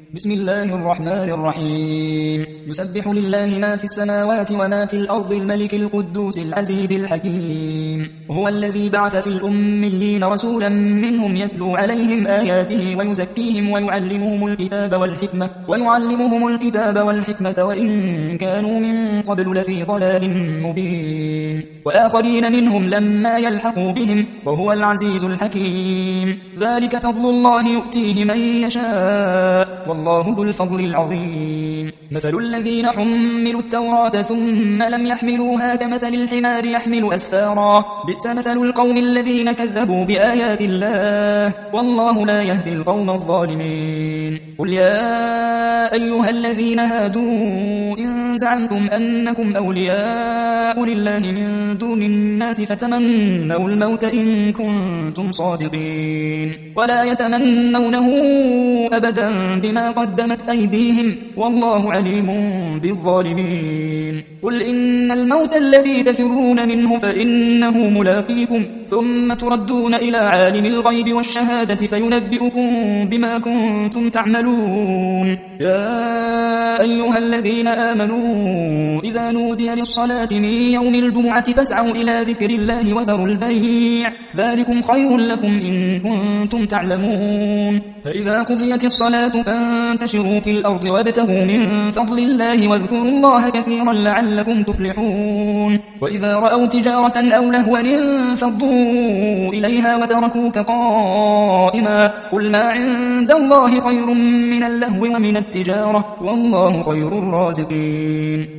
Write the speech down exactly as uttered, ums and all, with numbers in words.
بسم الله الرحمن الرحيم. يسبح لله ما في السماوات وما في الأرض الملك القدوس العزيز الحكيم. هو الذي بعث في الأميين رسولا منهم يتلو عليهم آياته ويزكيهم ويعلمهم الكتاب والحكمة ويعلمهم الكتاب والحكمة وإن كانوا من قبل لفي ضلال مبين، وآخرين منهم لما يلحقوا بهم وهو العزيز الحكيم. ذلك فضل الله يؤتيه من يشاء والله ذو الفضل العظيم. مثل الذين حملوا التوراة ثم لم يحملوها كمثل الحمار يحمل أسفارا، بئس مثل القوم الذين كذبوا بآيات الله والله لا يهدي القوم الظالمين. قل يا أيها الذين هادوا إن زعمتم أنكم أولياء لله من دون الناس فتمنوا الموت إن كنتم صادقين ولا يتمنونه أبدا بما قدمت أيديهم والله عليم بالظالمين. قل إن الموت الذي تفرون منه فإنه ملاقيكم ثم تردون إلى عالم الغيب والشهادة فينبئكم بما كنتم تعملون. يا أيها الذين آمنوا إذا نودي للصلاة من يوم الجمعة فاسعوا إلى ذكر الله وذروا البيع ذلكم خير لكم إن كنتم تعلمون. فإذا قضيت الصلاة فانتشروا في الأرض وابتغوا من فضل الله واذكروا الله كثيرا لعلكم تفلحون. وإذا رأوا تجارة أو لهوا انفضوا إليها وتركوك قائما قل ما عند الله خير من اللهو ومن التجارة والله خير الرازقين.